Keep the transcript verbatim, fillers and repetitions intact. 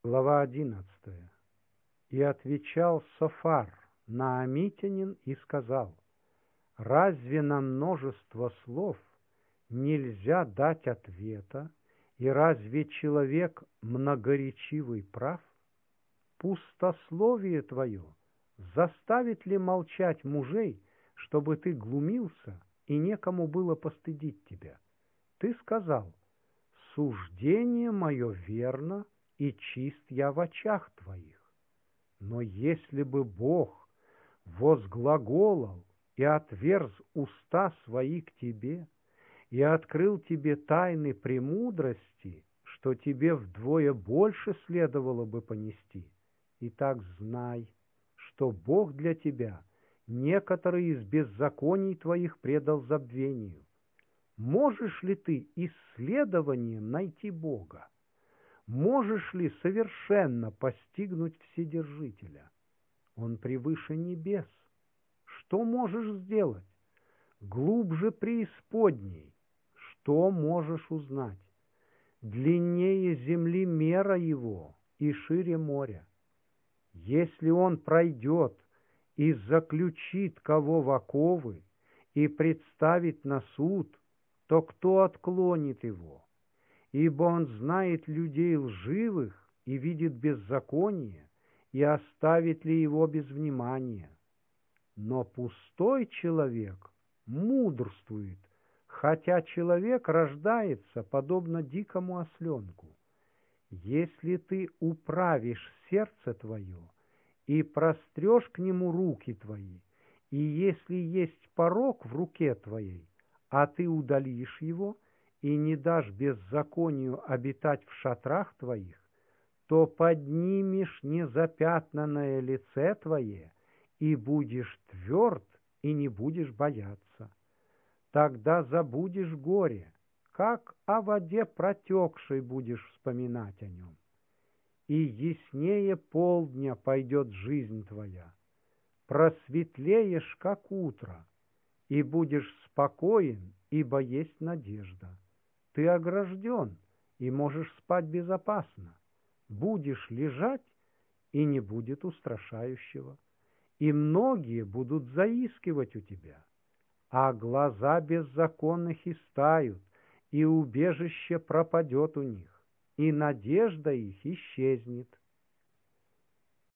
Глава одиннадцатая. И отвечал Софар, наамитянин, и сказал: разве на множество слов нельзя дать ответа, и разве человек многоречивый прав? Пустословие твое заставит ли молчать мужей, чтобы ты глумился, и некому было постыдить тебя? Ты сказал: суждение мое верно, и чист я в очах твоих. Но если бы Бог возглаголал и отверз уста свои к тебе, и открыл тебе тайны премудрости, что тебе вдвое больше следовало бы понести, итак знай, что Бог для тебя некоторые из беззаконий твоих предал забвению. Можешь ли ты исследованием найти Бога? Можешь ли совершенно постигнуть Вседержителя? Он превыше небес. Что можешь сделать? Глубже преисподней. Что можешь узнать? Длиннее земли мера его и шире моря. Если он пройдет и заключит кого в оковы и представит на суд, то кто отклонит его? Ибо он знает людей лживых и видит беззаконие, и оставит ли его без внимания? Но пустой человек мудрствует, хотя человек рождается подобно дикому осленку. Если ты управишь сердце твое и прострешь к нему руки твои, и если есть порок в руке твоей, а ты удалишь его и не дашь беззаконию обитать в шатрах твоих, то поднимешь незапятнанное лице твое, и будешь тверд, и не будешь бояться. Тогда забудешь горе, как о воде протекшей будешь вспоминать о нем. И яснее полдня пойдет жизнь твоя, просветлеешь, как утро, и будешь спокоен, ибо есть надежда. Ты огражден, и можешь спать безопасно. Будешь лежать, и не будет устрашающего. И многие будут заискивать у тебя, а глаза беззаконных истают, и убежище пропадет у них, и надежда их исчезнет.